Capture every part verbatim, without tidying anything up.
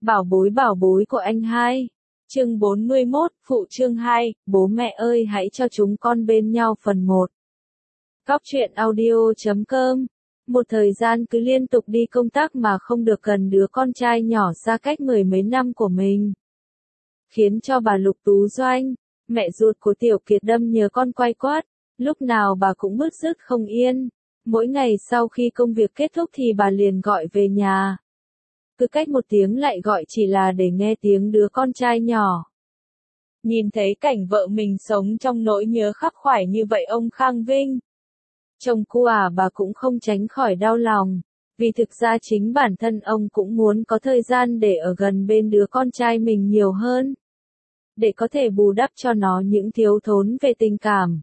Bảo bối bảo bối của anh hai. Chương bốn mươi mốt, phụ chương hai, bố mẹ ơi hãy cho chúng con bên nhau phần một. Góc truyện audio chấm com. Một thời gian cứ liên tục đi công tác mà không được gần đứa con trai nhỏ xa cách mười mấy năm của mình. Khiến cho bà Lục Tú Doanh, mẹ ruột của Tiểu Kiệt đâm nhớ con quay quát, lúc nào bà cũng bứt rứt không yên. Mỗi ngày sau khi công việc kết thúc thì bà liền gọi về nhà. Cứ cách một tiếng lại gọi chỉ là để nghe tiếng đứa con trai nhỏ. Nhìn thấy cảnh vợ mình sống trong nỗi nhớ khắc khoải như vậy ông Khang Vinh, chồng cô à bà cũng không tránh khỏi đau lòng, vì thực ra chính bản thân ông cũng muốn có thời gian để ở gần bên đứa con trai mình nhiều hơn, để có thể bù đắp cho nó những thiếu thốn về tình cảm.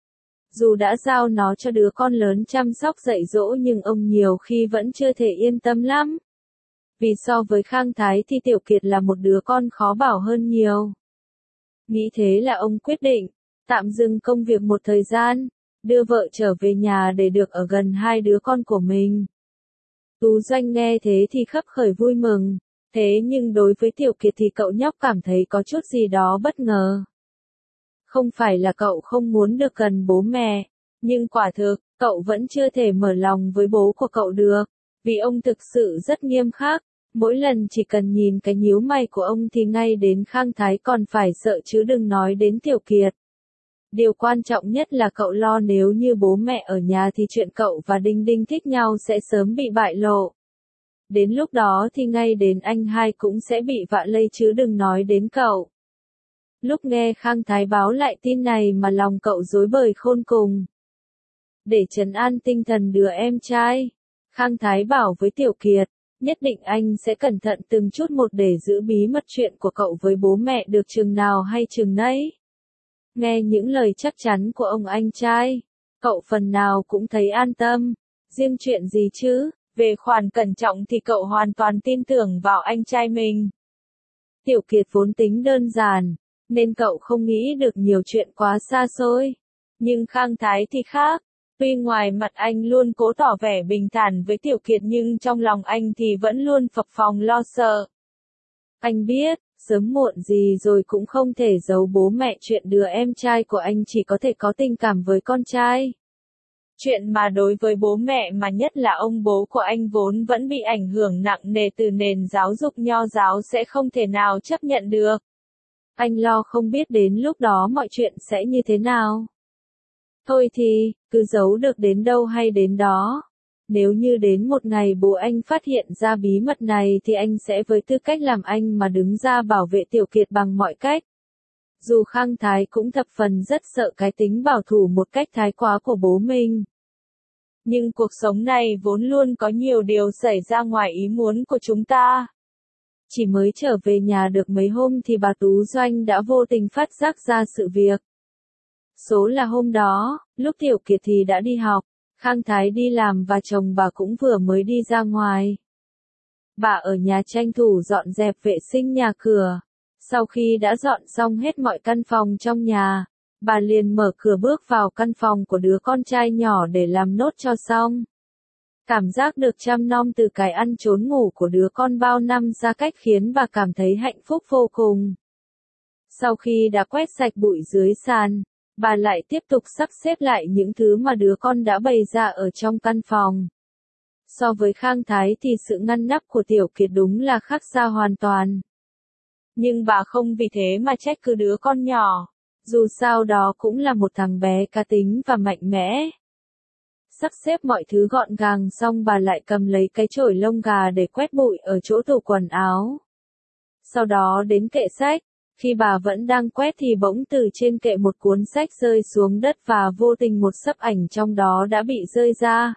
Dù đã giao nó cho đứa con lớn chăm sóc dạy dỗ nhưng ông nhiều khi vẫn chưa thể yên tâm lắm. Vì so với Khang Thái thì Tiểu Kiệt là một đứa con khó bảo hơn nhiều. Nghĩ thế là ông quyết định tạm dừng công việc một thời gian, đưa vợ trở về nhà để được ở gần hai đứa con của mình. Tú Doanh nghe thế thì khấp khởi vui mừng, thế nhưng đối với Tiểu Kiệt thì cậu nhóc cảm thấy có chút gì đó bất ngờ. Không phải là cậu không muốn được gần bố mẹ, nhưng quả thực, cậu vẫn chưa thể mở lòng với bố của cậu được, vì ông thực sự rất nghiêm khắc. Mỗi lần chỉ cần nhìn cái nhíu mày của ông thì ngay đến Khang Thái còn phải sợ chứ đừng nói đến Tiểu Kiệt. Điều quan trọng nhất là cậu lo nếu như bố mẹ ở nhà thì chuyện cậu và Đinh Đinh thích nhau sẽ sớm bị bại lộ. Đến lúc đó thì ngay đến anh hai cũng sẽ bị vạ lây chứ đừng nói đến cậu. Lúc nghe Khang Thái báo lại tin này mà lòng cậu rối bời khôn cùng. Để trấn an tinh thần đứa em trai, Khang Thái bảo với Tiểu Kiệt, nhất định anh sẽ cẩn thận từng chút một để giữ bí mật chuyện của cậu với bố mẹ được chừng nào hay chừng nấy. Nghe những lời chắc chắn của ông anh trai, cậu phần nào cũng thấy an tâm. Riêng chuyện gì chứ, về khoản cẩn trọng thì cậu hoàn toàn tin tưởng vào anh trai mình. Tiểu Kiệt vốn tính đơn giản, nên cậu không nghĩ được nhiều chuyện quá xa xôi. Nhưng Khang Thái thì khác. Tuy ngoài mặt anh luôn cố tỏ vẻ bình thản với Tiểu Kiệt nhưng trong lòng anh thì vẫn luôn phập phồng lo sợ. Anh biết, sớm muộn gì rồi cũng không thể giấu bố mẹ chuyện đứa em trai của anh chỉ có thể có tình cảm với con trai. Chuyện mà đối với bố mẹ mà nhất là ông bố của anh vốn vẫn bị ảnh hưởng nặng nề từ nền giáo dục nho giáo sẽ không thể nào chấp nhận được. Anh lo không biết đến lúc đó mọi chuyện sẽ như thế nào. Thôi thì, cứ giấu được đến đâu hay đến đó. Nếu như đến một ngày bố anh phát hiện ra bí mật này thì anh sẽ với tư cách làm anh mà đứng ra bảo vệ Tiểu Kiệt bằng mọi cách. Dù Khang Thái cũng thập phần rất sợ cái tính bảo thủ một cách thái quá của bố mình. Nhưng cuộc sống này vốn luôn có nhiều điều xảy ra ngoài ý muốn của chúng ta. Chỉ mới trở về nhà được mấy hôm thì bà Tú Doanh đã vô tình phát giác ra sự việc. Số là hôm đó, lúc Tiểu Kiệt thì đã đi học, Khang Thái đi làm và chồng bà cũng vừa mới đi ra ngoài. Bà ở nhà tranh thủ dọn dẹp vệ sinh nhà cửa. Sau khi đã dọn xong hết mọi căn phòng trong nhà, bà liền mở cửa bước vào căn phòng của đứa con trai nhỏ để làm nốt cho xong. Cảm giác được chăm nom từ cái ăn trốn ngủ của đứa con bao năm xa cách khiến bà cảm thấy hạnh phúc vô cùng. Sau khi đã quét sạch bụi dưới sàn, bà lại tiếp tục sắp xếp lại những thứ mà đứa con đã bày ra ở trong căn phòng. So với Khang Thái thì sự ngăn nắp của Tiểu Kiệt đúng là khác xa hoàn toàn. Nhưng bà không vì thế mà trách cứ đứa con nhỏ. Dù sao đó cũng là một thằng bé cá tính và mạnh mẽ. Sắp xếp mọi thứ gọn gàng xong bà lại cầm lấy cái chổi lông gà để quét bụi ở chỗ tủ quần áo. Sau đó đến kệ sách. Khi bà vẫn đang quét thì bỗng từ trên kệ một cuốn sách rơi xuống đất và vô tình một xấp ảnh trong đó đã bị rơi ra.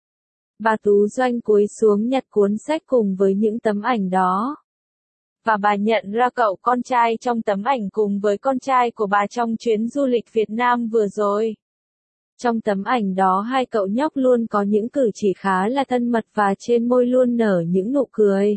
Bà Tú Doanh cúi xuống nhặt cuốn sách cùng với những tấm ảnh đó. Và bà nhận ra cậu con trai trong tấm ảnh cùng với con trai của bà trong chuyến du lịch Việt Nam vừa rồi. Trong tấm ảnh đó hai cậu nhóc luôn có những cử chỉ khá là thân mật và trên môi luôn nở những nụ cười.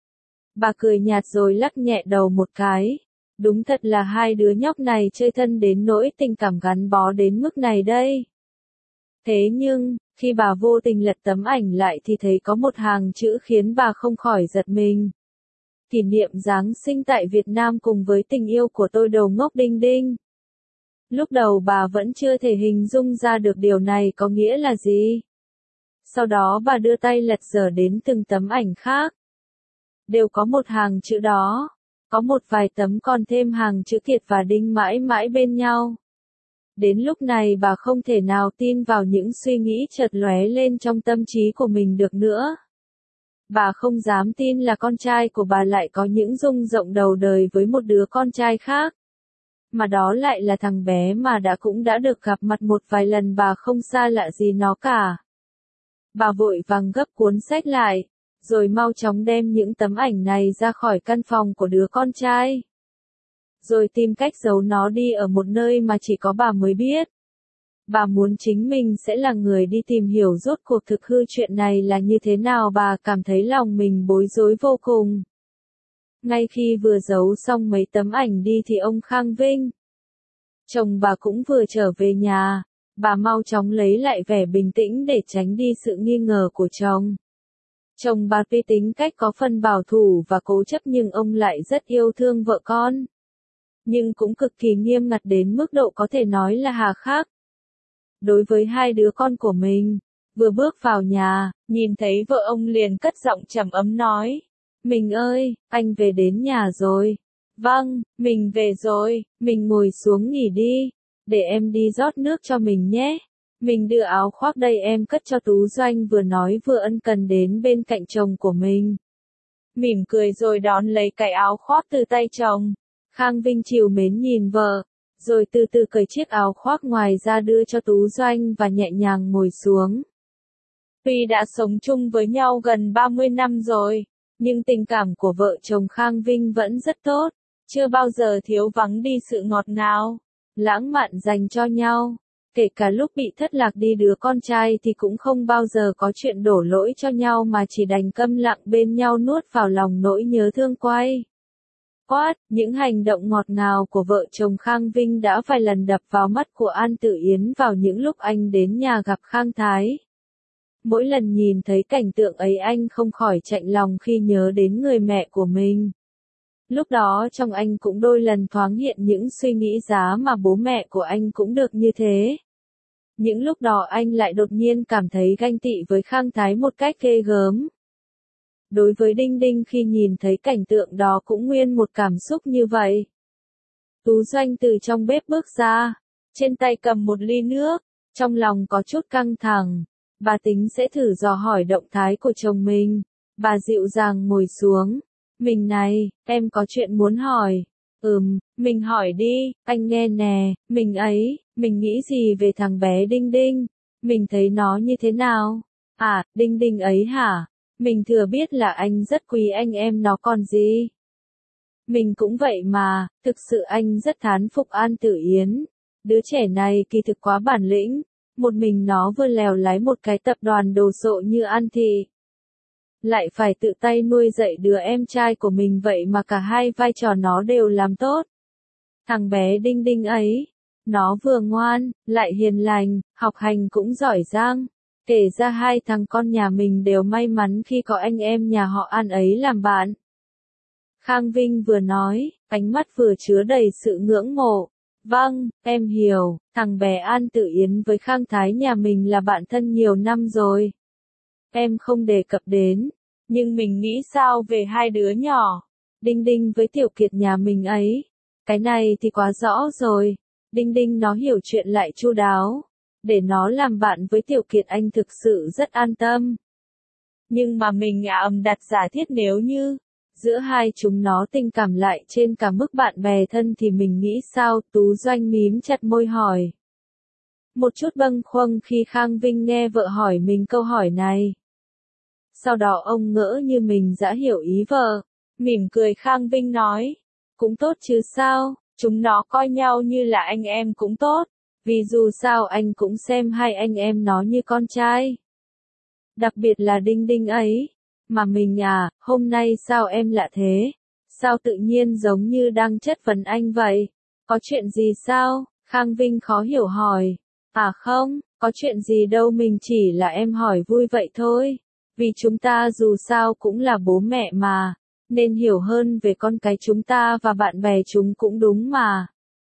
Bà cười nhạt rồi lắc nhẹ đầu một cái. Đúng thật là hai đứa nhóc này chơi thân đến nỗi tình cảm gắn bó đến mức này đây. Thế nhưng, khi bà vô tình lật tấm ảnh lại thì thấy có một hàng chữ khiến bà không khỏi giật mình. kỷ niệm Giáng sinh tại Việt Nam cùng với tình yêu của tôi đồ ngốc Đinh Đinh. Lúc đầu bà vẫn chưa thể hình dung ra được điều này có nghĩa là gì. Sau đó bà đưa tay lật dở đến từng tấm ảnh khác. Đều có một hàng chữ đó. Có một vài tấm còn thêm hàng chữ Kiệt và Đinh mãi mãi bên nhau. Đến lúc này bà không thể nào tin vào những suy nghĩ chợt lóe lên trong tâm trí của mình được nữa. Bà không dám tin là con trai của bà lại có những rung động đầu đời với một đứa con trai khác. Mà đó lại là thằng bé mà đã cũng đã được gặp mặt một vài lần, bà không xa lạ gì nó cả. Bà vội vàng gấp cuốn sách lại, rồi mau chóng đem những tấm ảnh này ra khỏi căn phòng của đứa con trai. Rồi tìm cách giấu nó đi ở một nơi mà chỉ có bà mới biết. Bà muốn chính mình sẽ là người đi tìm hiểu rốt cuộc thực hư chuyện này là như thế nào. Bà cảm thấy lòng mình bối rối vô cùng. Ngay khi vừa giấu xong mấy tấm ảnh đi thì ông Khang Vinh, chồng bà cũng vừa trở về nhà. Bà mau chóng lấy lại vẻ bình tĩnh để tránh đi sự nghi ngờ của chồng. Chồng bà tuy tính cách có phần bảo thủ và cố chấp nhưng ông lại rất yêu thương vợ con. Nhưng cũng cực kỳ nghiêm ngặt đến mức độ có thể nói là hà khắc. Đối với hai đứa con của mình, vừa bước vào nhà, nhìn thấy vợ ông liền cất giọng trầm ấm nói. Mình ơi, anh về đến nhà rồi. Vâng, mình về rồi, mình ngồi xuống nghỉ đi. Để em đi rót nước cho mình nhé. Mình đưa áo khoác đây em cất cho Tú Doanh, vừa nói vừa ân cần đến bên cạnh chồng của mình. Mỉm cười rồi đón lấy cái áo khoác từ tay chồng. Khang Vinh trìu mến nhìn vợ, rồi từ từ cởi chiếc áo khoác ngoài ra đưa cho Tú Doanh và nhẹ nhàng ngồi xuống. Tuy đã sống chung với nhau gần ba mươi năm rồi, nhưng tình cảm của vợ chồng Khang Vinh vẫn rất tốt, chưa bao giờ thiếu vắng đi sự ngọt ngào, lãng mạn dành cho nhau. Kể cả lúc bị thất lạc đi đứa con trai thì cũng không bao giờ có chuyện đổ lỗi cho nhau mà chỉ đành câm lặng bên nhau nuốt vào lòng nỗi nhớ thương quay. Quát, những hành động ngọt ngào của vợ chồng Khang Vinh đã vài lần đập vào mắt của An Tử Yến vào những lúc anh đến nhà gặp Khang Thái. Mỗi lần nhìn thấy cảnh tượng ấy anh không khỏi chạnh lòng khi nhớ đến người mẹ của mình. Lúc đó trong anh cũng đôi lần thoáng hiện những suy nghĩ giá mà bố mẹ của anh cũng được như thế. Những lúc đó anh lại đột nhiên cảm thấy ganh tị với Khang Thái một cách ghê gớm. Đối với Đinh Đinh khi nhìn thấy cảnh tượng đó cũng nguyên một cảm xúc như vậy. Tú Doanh từ trong bếp bước ra, trên tay cầm một ly nước, trong lòng có chút căng thẳng. Bà tính sẽ thử dò hỏi động thái của chồng mình. Bà dịu dàng ngồi xuống. Mình này, em có chuyện muốn hỏi. Ừm, mình hỏi đi, anh nghe nè, mình ấy, mình nghĩ gì về thằng bé Đinh Đinh? Mình thấy nó như thế nào? À, Đinh Đinh ấy hả? Mình thừa biết là anh rất quý anh em nó còn gì. Mình cũng vậy mà, thực sự anh rất thán phục An Tử Yến. Đứa trẻ này kỳ thực quá bản lĩnh, một mình nó vừa lèo lái một cái tập đoàn đồ sộ như An Thị. Lại phải tự tay nuôi dạy đứa em trai của mình vậy mà cả hai vai trò nó đều làm tốt. Thằng bé Đinh Đinh ấy, nó vừa ngoan, lại hiền lành, học hành cũng giỏi giang. Kể ra hai thằng con nhà mình đều may mắn khi có anh em nhà họ An ấy làm bạn. Khang Vinh vừa nói, ánh mắt vừa chứa đầy sự ngưỡng mộ. Vâng, em hiểu, thằng bé An Tử Yến với Khang Thái nhà mình là bạn thân nhiều năm rồi. Em không đề cập đến, nhưng mình nghĩ sao về hai đứa nhỏ, Đinh Đinh với Tiểu Kiệt nhà mình ấy. Cái này thì quá rõ rồi, Đinh Đinh nó hiểu chuyện lại chu đáo. Để nó làm bạn với Tiểu Kiệt anh thực sự rất an tâm. Nhưng mà mình ầm đặt giả thiết nếu như giữa hai chúng nó tình cảm lại trên cả mức bạn bè thân thì mình nghĩ sao? Tú Doanh mím chặt môi hỏi. Một chút bâng khuâng khi Khang Vinh nghe vợ hỏi mình câu hỏi này. Sau đó ông ngỡ như mình đã hiểu ý vợ. Mỉm cười Khang Vinh nói. Cũng tốt chứ sao, chúng nó coi nhau như là anh em cũng tốt. Vì dù sao anh cũng xem hai anh em nó như con trai. Đặc biệt là Đinh Đinh ấy. Mà mình à, hôm nay sao em lạ thế? Sao tự nhiên giống như đang chất vấn anh vậy? Có chuyện gì sao? Khang Vinh khó hiểu hỏi. À không, có chuyện gì đâu, mình chỉ là em hỏi vui vậy thôi. Vì chúng ta dù sao cũng là bố mẹ mà. nên hiểu hơn về con cái chúng ta và bạn bè chúng cũng đúng mà.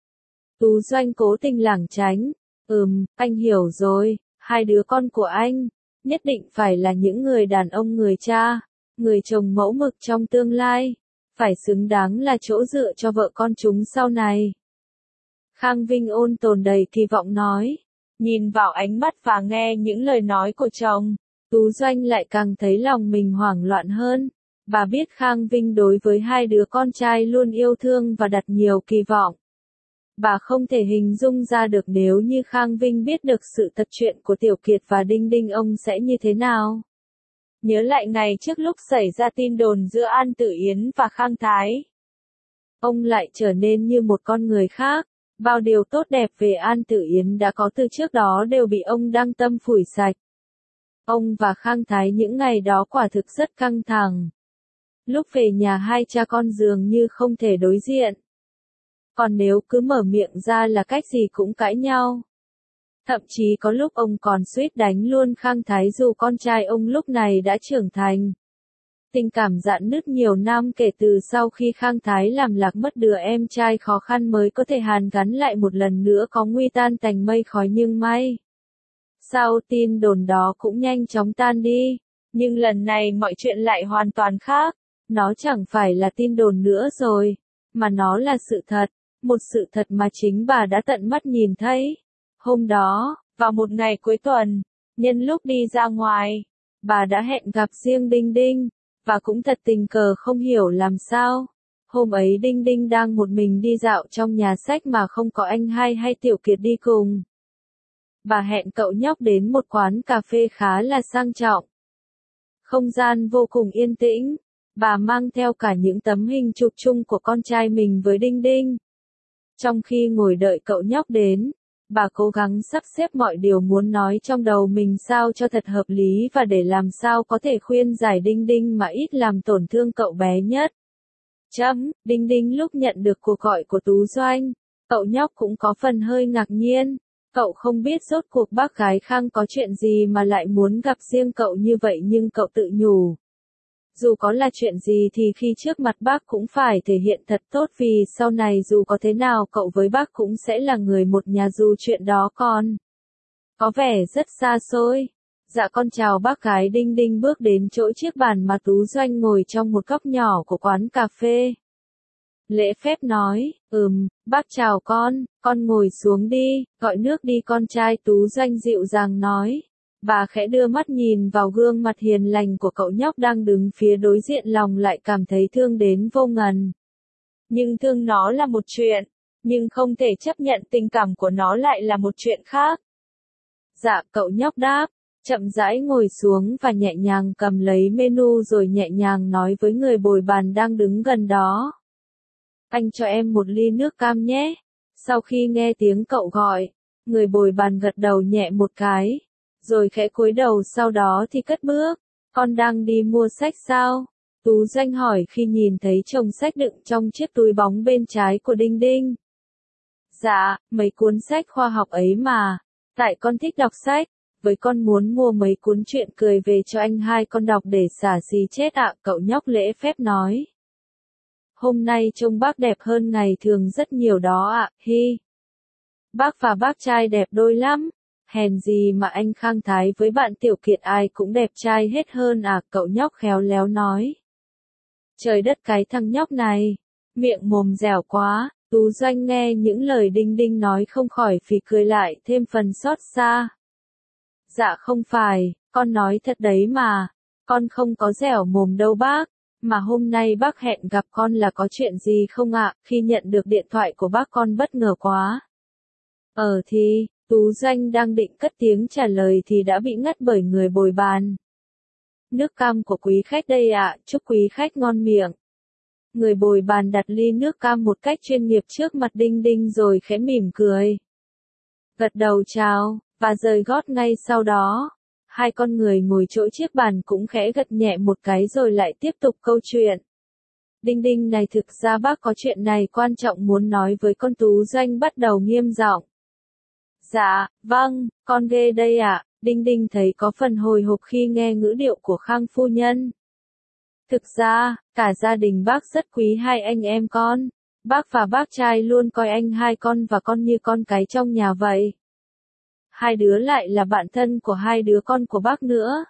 Tú Doanh cố tình lảng tránh. Ừm, anh hiểu rồi, hai đứa con của anh, nhất định phải là những người đàn ông người cha, người chồng mẫu mực trong tương lai, phải xứng đáng là chỗ dựa cho vợ con chúng sau này. Khang Vinh ôn tồn đầy kỳ vọng nói. Nhìn vào ánh mắt và nghe những lời nói của chồng, Tú Doanh lại càng thấy lòng mình hoảng loạn hơn. Bà biết Khang Vinh đối với hai đứa con trai luôn yêu thương và đặt nhiều kỳ vọng. Bà không thể hình dung ra được nếu như Khang Vinh biết được sự thật chuyện của Tiểu Kiệt và Đinh Đinh ông sẽ như thế nào. Nhớ lại ngày trước lúc xảy ra tin đồn giữa An Tử Yến và Khang Thái. Ông lại trở nên như một con người khác. Bao điều tốt đẹp về An Tử Yến đã có từ trước đó đều bị ông đăng tâm phủi sạch. Ông và Khang Thái những ngày đó quả thực rất căng thẳng. Lúc về nhà hai cha con dường như không thể đối diện. Còn nếu cứ mở miệng ra là cách gì cũng cãi nhau. Thậm chí có lúc ông còn suýt đánh luôn Khang Thái dù con trai ông lúc này đã trưởng thành. Tình cảm rạn nứt nhiều năm kể từ sau khi Khang Thái làm lạc mất đứa em trai khó khăn mới có thể hàn gắn lại một lần nữa có nguy tan thành mây khói nhưng may. Sau tin đồn đó cũng nhanh chóng tan đi, nhưng lần này mọi chuyện lại hoàn toàn khác. Nó chẳng phải là tin đồn nữa rồi, mà nó là sự thật, một sự thật mà chính bà đã tận mắt nhìn thấy. Hôm đó, vào một ngày cuối tuần, nhân lúc đi ra ngoài, bà đã hẹn gặp riêng Đinh Đinh. Và cũng thật tình cờ không hiểu làm sao. Hôm ấy Đinh Đinh đang một mình đi dạo trong nhà sách mà không có anh hai hay Tiểu Kiệt đi cùng. Bà hẹn cậu nhóc đến một quán cà phê khá là sang trọng. Không gian vô cùng yên tĩnh. Bà mang theo cả những tấm hình chụp chung của con trai mình với Đinh Đinh. Trong khi ngồi đợi cậu nhóc đến, bà cố gắng sắp xếp mọi điều muốn nói trong đầu mình sao cho thật hợp lý và để làm sao có thể khuyên giải Đinh Đinh mà ít làm tổn thương cậu bé nhất. Chấm, Đinh Đinh lúc nhận được cuộc gọi của Tú Doanh, cậu nhóc cũng có phần hơi ngạc nhiên. Cậu không biết rốt cuộc bác gái Khang có chuyện gì mà lại muốn gặp riêng cậu như vậy nhưng cậu tự nhủ. Dù có là chuyện gì thì khi trước mặt bác cũng phải thể hiện thật tốt vì sau này dù có thế nào cậu với bác cũng sẽ là người một nhà dù chuyện đó còn có vẻ rất xa xôi. Dạ con chào bác gái. Đinh Đinh bước đến chỗ chiếc bàn mà Tú Doanh ngồi trong một góc nhỏ của quán cà phê. Lễ phép nói, ừm, bác chào con, con ngồi xuống đi, gọi nước đi con trai. Tú Doanh dịu dàng nói. Bà khẽ đưa mắt nhìn vào gương mặt hiền lành của cậu nhóc đang đứng phía đối diện lòng lại cảm thấy thương đến vô ngần. Nhưng thương nó là một chuyện, nhưng không thể chấp nhận tình cảm của nó lại là một chuyện khác. Dạ cậu nhóc đáp, chậm rãi ngồi xuống và nhẹ nhàng cầm lấy menu rồi nhẹ nhàng nói với người bồi bàn đang đứng gần đó. Anh cho em một ly nước cam nhé. Sau khi nghe tiếng cậu gọi, người bồi bàn gật đầu nhẹ một cái. Rồi khẽ cúi đầu sau đó thì cất bước. Con đang đi mua sách sao? Tú Doanh hỏi khi nhìn thấy chồng sách đựng trong chiếc túi bóng bên trái của Đinh Đinh. Dạ, mấy cuốn sách khoa học ấy mà. Tại con thích đọc sách. Với con muốn mua mấy cuốn truyện cười về cho anh hai con đọc để xả xì chết ạ. Cậu nhóc lễ phép nói. Hôm nay trông bác đẹp hơn ngày thường rất nhiều đó ạ. Hi. Bác và bác trai đẹp đôi lắm. Hèn gì mà anh Khang Thái với bạn Tiểu Kiệt ai cũng đẹp trai hết hơn à. Cậu nhóc khéo léo nói. Trời đất cái thằng nhóc này. Miệng mồm dẻo quá. Tú Doanh nghe những lời Đinh Đinh nói không khỏi phì cười lại thêm phần xót xa. Dạ không phải, con nói thật đấy mà. Con không có dẻo mồm đâu bác. Mà hôm nay bác hẹn gặp con là có chuyện gì không ạ? Khi nhận được điện thoại của bác con bất ngờ quá. Ờ thì, Tú Doanh đang định cất tiếng trả lời thì đã bị ngắt bởi người bồi bàn. Nước cam của quý khách đây ạ, chúc quý khách ngon miệng. Người bồi bàn đặt ly nước cam một cách chuyên nghiệp trước mặt Đinh Đinh rồi khẽ mỉm cười. Gật đầu chào, và rời gót ngay sau đó. Hai con người ngồi chỗ chiếc bàn cũng khẽ gật nhẹ một cái rồi lại tiếp tục câu chuyện. Đinh Đinh này thực ra bác có chuyện này quan trọng muốn nói với con. Tú Doanh bắt đầu nghiêm giọng. Dạ, vâng, con ghê đây ạ. Đinh Đinh thấy có phần hồi hộp khi nghe ngữ điệu của Khang phu nhân. Thực ra, cả gia đình bác rất quý hai anh em con. Bác và bác trai luôn coi anh hai con và con như con cái trong nhà vậy. Hai đứa lại là bạn thân của hai đứa con của bác nữa.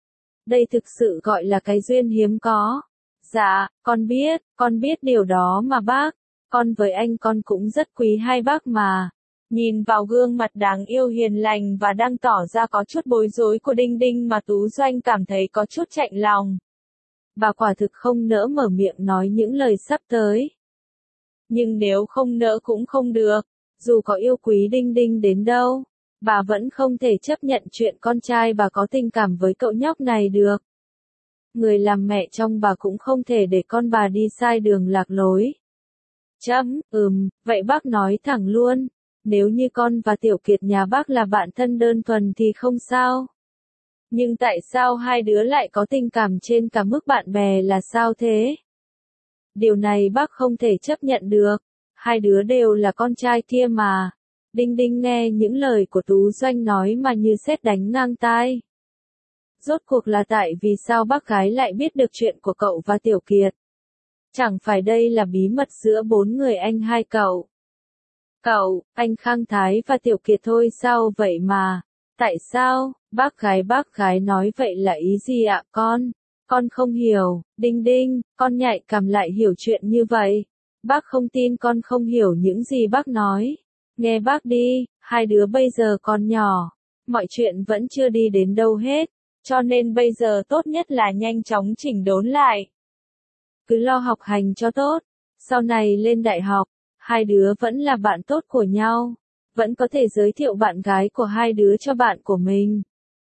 Đây thực sự gọi là cái duyên hiếm có. Dạ, con biết, con biết điều đó mà bác. Con với anh con cũng rất quý hai bác mà. Nhìn vào gương mặt đáng yêu hiền lành và đang tỏ ra có chút bối rối của Đinh Đinh mà Tú Doanh cảm thấy có chút chạnh lòng. Bà quả thực không nỡ mở miệng nói những lời sắp tới. Nhưng nếu không nỡ cũng không được, dù có yêu quý Đinh Đinh đến đâu, bà vẫn không thể chấp nhận chuyện con trai bà có tình cảm với cậu nhóc này được. Người làm mẹ trong bà cũng không thể để con bà đi sai đường lạc lối. Chấm, ừm, vậy bác nói thẳng luôn, nếu như con và Tiểu Kiệt nhà bác là bạn thân đơn thuần thì không sao. Nhưng tại sao hai đứa lại có tình cảm trên cả mức bạn bè là sao thế? Điều này bác không thể chấp nhận được, hai đứa đều là con trai kia mà. Đinh Đinh nghe những lời của Tú Doanh nói mà như sét đánh ngang tai. Rốt cuộc là tại vì sao bác gái lại biết được chuyện của cậu và Tiểu Kiệt? Chẳng phải đây là bí mật giữa bốn người anh hai cậu? Cậu, anh Khang Thái và Tiểu Kiệt thôi sao vậy mà? Tại sao? Bác gái bác gái nói vậy là ý gì ạ con? Con không hiểu, Đinh Đinh, con nhạy cảm lại hiểu chuyện như vậy. Bác không tin con không hiểu những gì bác nói. Nghe bác đi, hai đứa bây giờ còn nhỏ. Mọi chuyện vẫn chưa đi đến đâu hết. Cho nên bây giờ tốt nhất là nhanh chóng chỉnh đốn lại. Cứ lo học hành cho tốt. Sau này lên đại học, hai đứa vẫn là bạn tốt của nhau. Vẫn có thể giới thiệu bạn gái của hai đứa cho bạn của mình.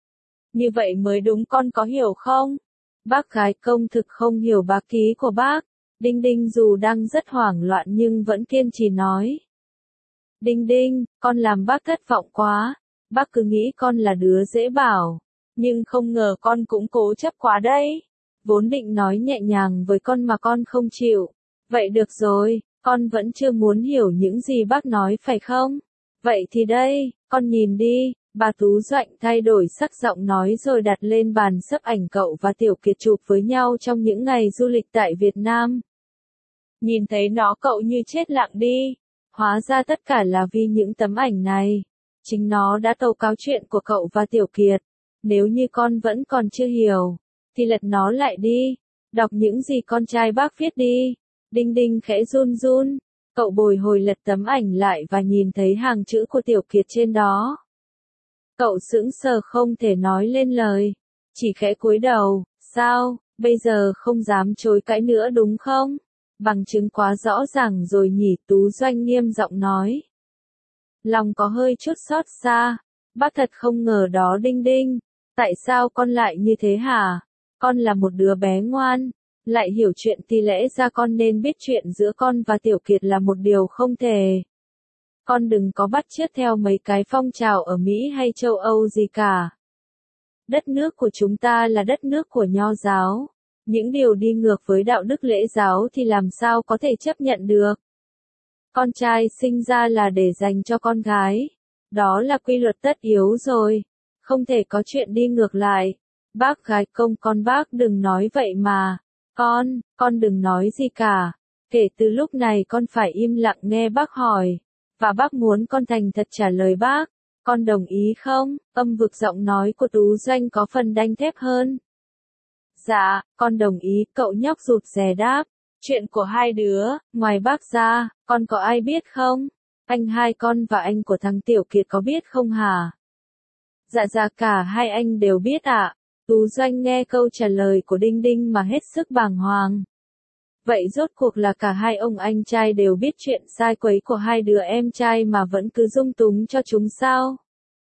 Như vậy mới đúng con có hiểu không? Bác gái công thực không hiểu bá ký của bác. Đinh Đinh dù đang rất hoảng loạn nhưng vẫn kiên trì nói. Đinh Đinh, con làm bác thất vọng quá. Bác cứ nghĩ con là đứa dễ bảo. Nhưng không ngờ con cũng cố chấp quá đấy. Vốn định nói nhẹ nhàng với con mà con không chịu. Vậy được rồi, con vẫn chưa muốn hiểu những gì bác nói phải không? Vậy thì đây, con nhìn đi. Bà Tú Doanh thay đổi sắc giọng nói rồi đặt lên bàn sấp ảnh cậu và Tiểu Kiệt chụp với nhau trong những ngày du lịch tại Việt Nam. Nhìn thấy nó cậu như chết lặng đi. Hóa ra tất cả là vì những tấm ảnh này. Chính nó đã tố cáo chuyện của cậu và Tiểu Kiệt. Nếu như con vẫn còn chưa hiểu, thì lật nó lại đi. Đọc những gì con trai bác viết đi. Đinh Đinh khẽ run run. Cậu bồi hồi lật tấm ảnh lại và nhìn thấy hàng chữ của Tiểu Kiệt trên đó. Cậu sững sờ không thể nói lên lời. Chỉ khẽ cúi đầu. Sao, bây giờ không dám chối cãi nữa đúng không? Bằng chứng quá rõ ràng rồi nhỉ, Tú Doanh nghiêm giọng nói. Lòng có hơi chút xót xa. Bác thật không ngờ đó Đinh Đinh. Tại sao con lại như thế hả? Con là một đứa bé ngoan. Lại hiểu chuyện thì lẽ ra con nên biết chuyện giữa con và Tiểu Kiệt là một điều không thể. Con đừng có bắt chước theo mấy cái phong trào ở Mỹ hay châu Âu gì cả. Đất nước của chúng ta là đất nước của Nho giáo. Những điều đi ngược với đạo đức lễ giáo thì làm sao có thể chấp nhận được. Con trai sinh ra là để dành cho con gái. Đó là quy luật tất yếu rồi. Không thể có chuyện đi ngược lại. Bác gái công con bác đừng nói vậy mà. Con, con đừng nói gì cả. Kể từ lúc này con phải im lặng nghe bác hỏi. Và bác muốn con thành thật trả lời bác. Con đồng ý không? Âm vực giọng nói của Tú Doanh có phần đanh thép hơn. Dạ, con đồng ý, cậu nhóc rụt rè đáp. Chuyện của hai đứa, ngoài bác ra, con có ai biết không? Anh hai con và anh của thằng Tiểu Kiệt có biết không hả? Dạ dạ cả hai anh đều biết ạ. À? Tú Doanh nghe câu trả lời của Đinh Đinh mà hết sức bàng hoàng. Vậy rốt cuộc là cả hai ông anh trai đều biết chuyện sai quấy của hai đứa em trai mà vẫn cứ dung túng cho chúng sao?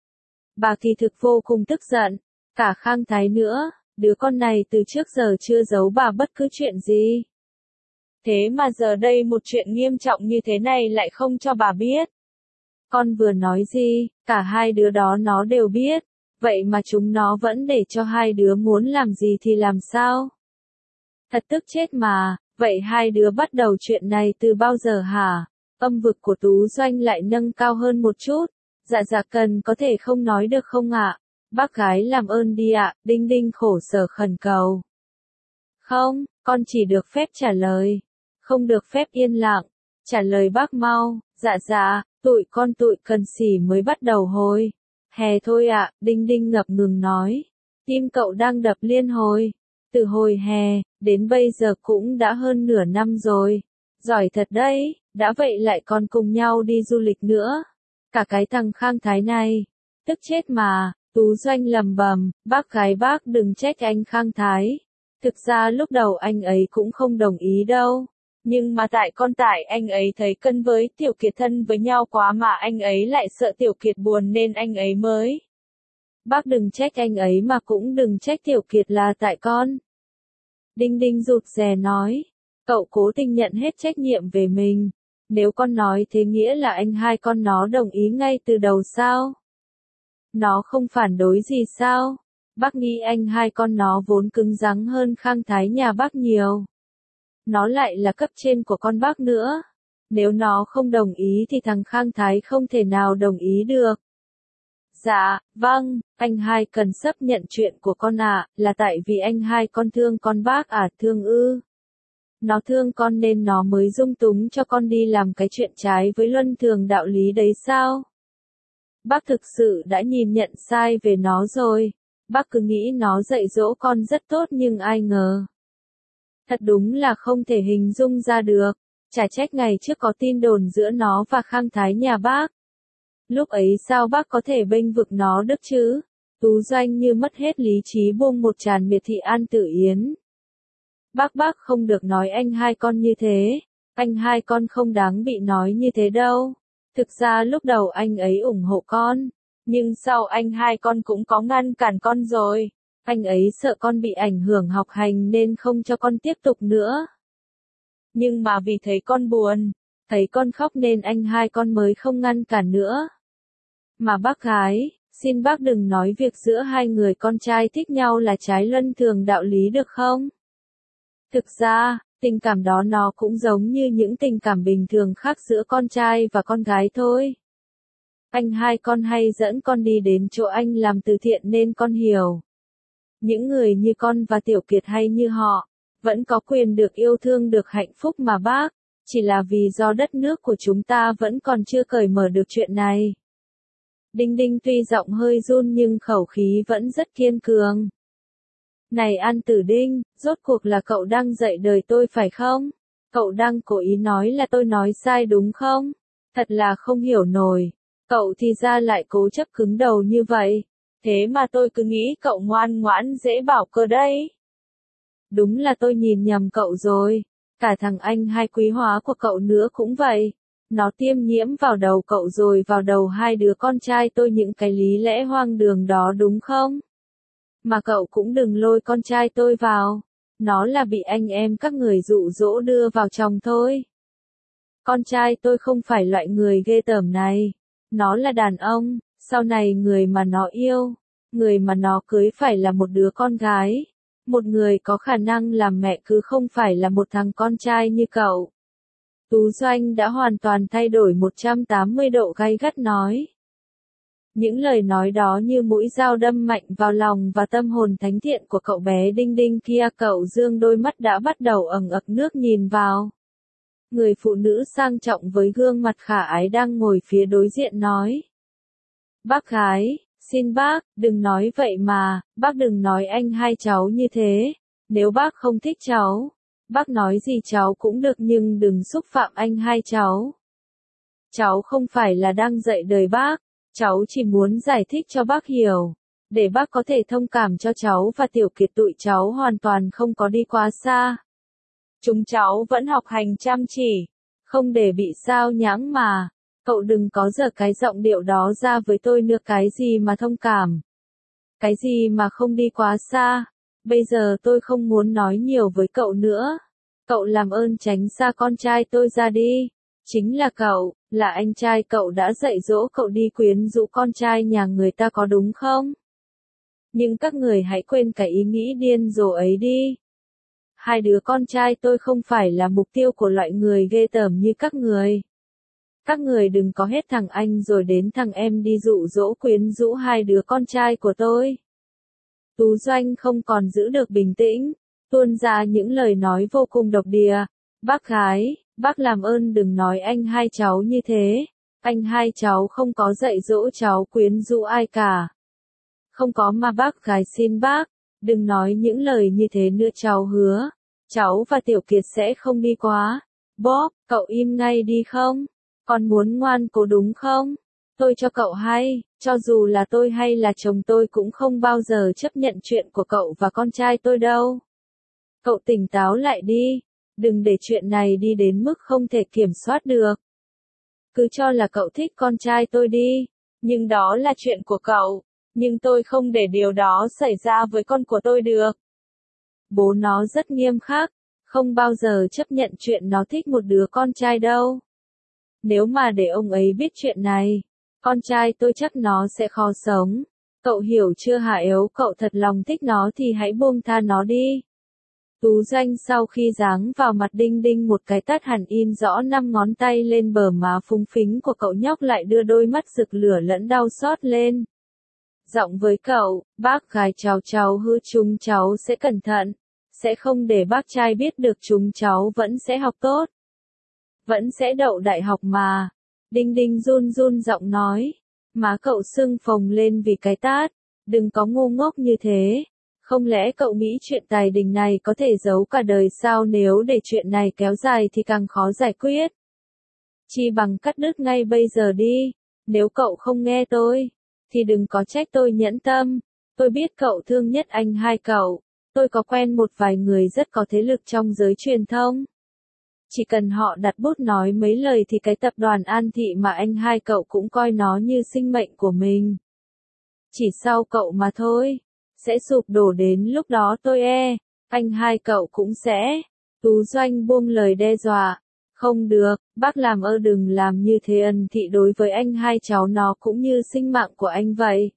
Bà kỳ thực vô cùng tức giận. Cả Khang Thái nữa, đứa con này từ trước giờ chưa giấu bà bất cứ chuyện gì. Thế mà giờ đây một chuyện nghiêm trọng như thế này lại không cho bà biết. Con vừa nói gì, cả hai đứa đó nó đều biết. Vậy mà chúng nó vẫn để cho hai đứa muốn làm gì thì làm sao? Thật tức chết mà, vậy hai đứa bắt đầu chuyện này từ bao giờ hả? Âm vực của Tú Doanh lại nâng cao hơn một chút. Dạ dạ cần có thể không nói được không ạ? Bác gái làm ơn đi ạ, Đinh Đinh khổ sở khẩn cầu. Không, Con chỉ được phép trả lời, không được phép yên lặng. Trả lời bác mau. Dạ dạ, tụi con tụi cần xỉ mới bắt đầu hồi hè thôi ạ, Đinh Đinh ngập ngừng nói. Tim cậu đang đập liên hồi. Từ hồi hè, đến bây giờ cũng đã hơn nửa năm rồi. Giỏi thật đấy, đã vậy lại còn cùng nhau đi du lịch nữa. Cả cái thằng Khang Thái này. Tức chết mà, Tú Doanh lầm bầm, bác gái bác đừng trách anh Khang Thái. Thực ra lúc đầu anh ấy cũng không đồng ý đâu. Nhưng mà tại con tại anh ấy thấy Cân với Tiểu Kiệt thân với nhau quá mà anh ấy lại sợ Tiểu Kiệt buồn nên anh ấy mới. Bác đừng trách anh ấy mà cũng đừng trách Tiểu Kiệt là tại con. Đinh Đinh rụt rè nói. Cậu cố tình nhận hết trách nhiệm về mình. Nếu con nói thế nghĩa là anh hai con nó đồng ý ngay từ đầu sao? Nó không phản đối gì sao? Bác nghĩ anh hai con nó vốn cứng rắn hơn Khang Thái nhà bác nhiều. Nó lại là cấp trên của con bác nữa. Nếu nó không đồng ý thì thằng Khang Thái không thể nào đồng ý được. Dạ, vâng, anh hai cần chấp nhận chuyện của con ạ, à, là tại vì anh hai con thương con bác à, thương ư. Nó thương con nên nó mới dung túng cho con đi làm cái chuyện trái với luân thường đạo lý đấy sao? Bác thực sự đã nhìn nhận sai về nó rồi. Bác cứ nghĩ nó dạy dỗ con rất tốt nhưng ai ngờ. Thật đúng là không thể hình dung ra được. Chả trách ngày trước có tin đồn giữa nó và Khang Thái nhà bác. Lúc ấy sao bác có thể bênh vực nó được chứ? Tú Doanh như mất hết lý trí buông một tràn miệt thị An Tử Yến. Bác bác không được nói anh hai con như thế. Anh hai con không đáng bị nói như thế đâu. Thực ra lúc đầu anh ấy ủng hộ con. Nhưng sau anh hai con cũng có ngăn cản con rồi. Anh ấy sợ con bị ảnh hưởng học hành nên không cho con tiếp tục nữa. Nhưng mà vì thấy con buồn, thấy con khóc nên anh hai con mới không ngăn cản nữa. Mà bác gái, xin bác đừng nói việc giữa hai người con trai thích nhau là trái luân thường đạo lý được không? Thực ra, tình cảm đó nó cũng giống như những tình cảm bình thường khác giữa con trai và con gái thôi. Anh hai con hay dẫn con đi đến chỗ anh làm từ thiện nên con hiểu. Những người như con và Tiểu Kiệt hay như họ, vẫn có quyền được yêu thương được hạnh phúc mà bác, chỉ là vì do đất nước của chúng ta vẫn còn chưa cởi mở được chuyện này. Đinh Đinh tuy giọng hơi run nhưng khẩu khí vẫn rất kiên cường. Này An Tử Đinh, rốt cuộc là cậu đang dạy đời tôi phải không? Cậu đang cố ý nói là tôi nói sai đúng không? Thật là không hiểu nổi. Cậu thì ra lại cố chấp cứng đầu như vậy. Thế mà tôi cứ nghĩ cậu ngoan ngoãn dễ bảo cơ đấy. Đúng là tôi nhìn nhầm cậu rồi. Cả thằng anh hai quý hóa của cậu nữa cũng vậy. Nó tiêm nhiễm vào đầu cậu rồi vào đầu hai đứa con trai tôi những cái lý lẽ hoang đường đó đúng không? Mà cậu cũng đừng lôi con trai tôi vào. Nó là bị anh em các người dụ dỗ đưa vào chồng thôi. Con trai tôi không phải loại người ghê tởm này. Nó là đàn ông, sau này người mà nó yêu, người mà nó cưới phải là một đứa con gái. Một người có khả năng làm mẹ cứ không phải là một thằng con trai như cậu. Tú Doanh đã hoàn toàn thay đổi một trăm tám mươi độ gay gắt nói. Những lời nói đó như mũi dao đâm mạnh vào lòng và tâm hồn thánh thiện của cậu bé Đinh Đinh kia. Cậu dương đôi mắt đã bắt đầu ẩn ực nước nhìn vào. Người phụ nữ sang trọng với gương mặt khả ái đang ngồi phía đối diện nói. Bác gái, xin bác, đừng nói vậy mà, bác đừng nói anh hai cháu như thế. Nếu bác không thích cháu, bác nói gì cháu cũng được nhưng đừng xúc phạm anh hai cháu. Cháu không phải là đang dạy đời bác, cháu chỉ muốn giải thích cho bác hiểu, để bác có thể thông cảm cho cháu và Tiểu Kiệt tụi cháu hoàn toàn không có đi quá xa. Chúng cháu vẫn học hành chăm chỉ, không để bị sao nhãng mà. Cậu đừng có giở cái giọng điệu đó ra với tôi nữa. Cái gì mà thông cảm? Cái gì mà không đi quá xa? Bây giờ tôi không muốn nói nhiều với cậu nữa. Cậu làm ơn tránh xa con trai tôi ra đi. Chính là cậu, là anh trai cậu đã dạy dỗ cậu đi quyến rũ con trai nhà người ta có đúng không? Nhưng các người hãy quên cái ý nghĩ điên rồ ấy đi. Hai đứa con trai tôi không phải là mục tiêu của loại người ghê tởm như các người. Các người đừng có hết thằng anh rồi đến thằng em đi dụ dỗ quyến rũ hai đứa con trai của tôi. Tú Doanh không còn giữ được bình tĩnh. tuôn ra những lời nói vô cùng độc địa. Bác gái, bác làm ơn đừng nói anh hai cháu như thế. Anh hai cháu không có dạy dỗ cháu quyến rũ ai cả. Không có mà bác gái xin bác, đừng nói những lời như thế nữa cháu hứa. Cháu và Tiểu Kiệt sẽ không đi quá. Bob, cậu im ngay đi không? Con muốn ngoan cố đúng không? Tôi cho cậu hay, cho dù là tôi hay là chồng tôi cũng không bao giờ chấp nhận chuyện của cậu và con trai tôi đâu. Cậu tỉnh táo lại đi, đừng để chuyện này đi đến mức không thể kiểm soát được. Cứ cho là cậu thích con trai tôi đi, nhưng đó là chuyện của cậu, nhưng tôi không để điều đó xảy ra với con của tôi được. Bố nó rất nghiêm khắc, không bao giờ chấp nhận chuyện nó thích một đứa con trai đâu. Nếu mà để ông ấy biết chuyện này, con trai tôi chắc nó sẽ khó sống. Cậu hiểu chưa hả? Nếu cậu thật lòng thích nó thì hãy buông tha nó đi. Tú Doanh sau khi giáng vào mặt Đinh Đinh một cái tát hẳn in rõ năm ngón tay lên bờ má phúng phính của cậu nhóc lại đưa đôi mắt rực lửa lẫn đau xót lên. Giọng với cậu, bác gái cháu cháu hứa chúng cháu sẽ cẩn thận, sẽ không để bác trai biết được chúng cháu vẫn sẽ học tốt. Vẫn sẽ đậu đại học mà. Đinh Đinh run run giọng nói. Má cậu sưng phồng lên vì cái tát. Đừng có ngu ngốc như thế. Không lẽ cậu nghĩ chuyện tài đình này có thể giấu cả đời sao? Nếu để chuyện này kéo dài thì càng khó giải quyết. Chi bằng cắt đứt ngay bây giờ đi. Nếu cậu không nghe tôi, thì đừng có trách tôi nhẫn tâm. Tôi biết cậu thương nhất anh hai cậu. Tôi có quen một vài người rất có thế lực trong giới truyền thông. Chỉ cần họ đặt bút nói mấy lời thì cái tập đoàn An Thị mà anh hai cậu cũng coi nó như sinh mệnh của mình. Chỉ sau cậu mà thôi, sẽ sụp đổ đến lúc đó tôi e, anh hai cậu cũng sẽ. Tú Doanh buông lời đe dọa. Không được, bác làm ơn đừng làm như thế. Ân Thị đối với anh hai cháu nó cũng như sinh mạng của anh vậy.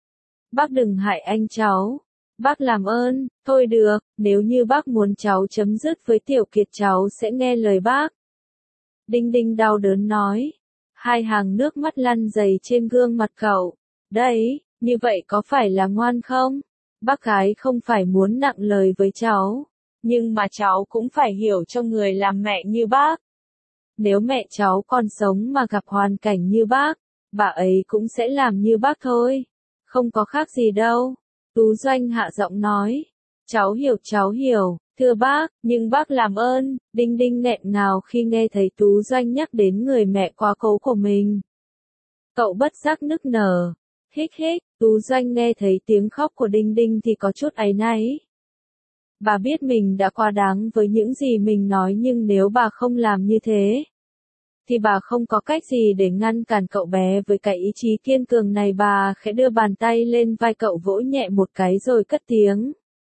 Bác đừng hại anh cháu. Bác làm ơn, thôi được, nếu như bác muốn cháu chấm dứt với Tiểu Kiệt cháu sẽ nghe lời bác. Đinh Đinh đau đớn nói. Hai hàng nước mắt lăn dày trên gương mặt cậu. Đấy, như vậy có phải là ngoan không? Bác gái không phải muốn nặng lời với cháu, nhưng mà cháu cũng phải hiểu cho người làm mẹ như bác. Nếu mẹ cháu còn sống mà gặp hoàn cảnh như bác, bà ấy cũng sẽ làm như bác thôi. Không có khác gì đâu. Tú Doanh hạ giọng nói. Cháu hiểu cháu hiểu, thưa bác, nhưng bác làm ơn. Đinh Đinh nghẹn ngào khi nghe thấy Tú Doanh nhắc đến người mẹ quá cố của mình. Cậu bất giác nức nở. Hích hích, Tú Doanh nghe thấy tiếng khóc của Đinh Đinh thì có chút áy náy. Bà biết mình đã quá đáng với những gì mình nói, nhưng nếu bà không làm như thế, thì bà không có cách gì để ngăn cản cậu bé với cái ý chí kiên cường này. Bà khẽ đưa bàn tay lên vai cậu vỗ nhẹ một cái rồi cất tiếng.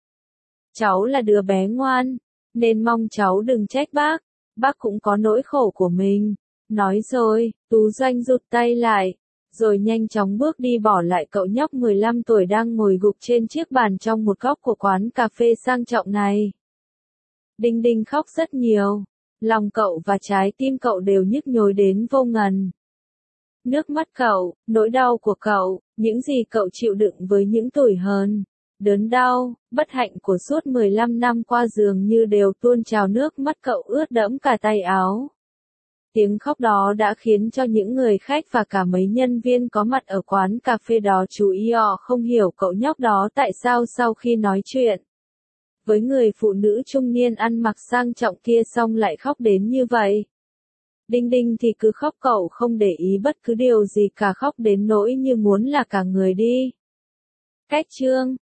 Cháu là đứa bé ngoan, nên mong cháu đừng trách bác, bác cũng có nỗi khổ của mình. Nói rồi, Tú Doanh rụt tay lại, rồi nhanh chóng bước đi bỏ lại cậu nhóc mười lăm tuổi đang ngồi gục trên chiếc bàn trong một góc của quán cà phê sang trọng này. Đinh Đinh khóc rất nhiều. Lòng cậu và trái tim cậu đều nhức nhối đến vô ngần. Nước mắt cậu, nỗi đau của cậu, những gì cậu chịu đựng với những tủi hờn, đớn đau, bất hạnh của suốt mười lăm năm qua dường như đều tuôn trào. Nước mắt cậu ướt đẫm cả tay áo. Tiếng khóc đó đã khiến cho những người khách và cả mấy nhân viên có mặt ở quán cà phê đó chú ý. Họ không hiểu cậu nhóc đó tại sao sau khi nói chuyện với người phụ nữ trung niên ăn mặc sang trọng kia xong lại khóc đến như vậy. Đinh Đinh thì cứ khóc, cậu không để ý bất cứ điều gì cả, khóc đến nỗi như muốn là cả người đi. Cách chương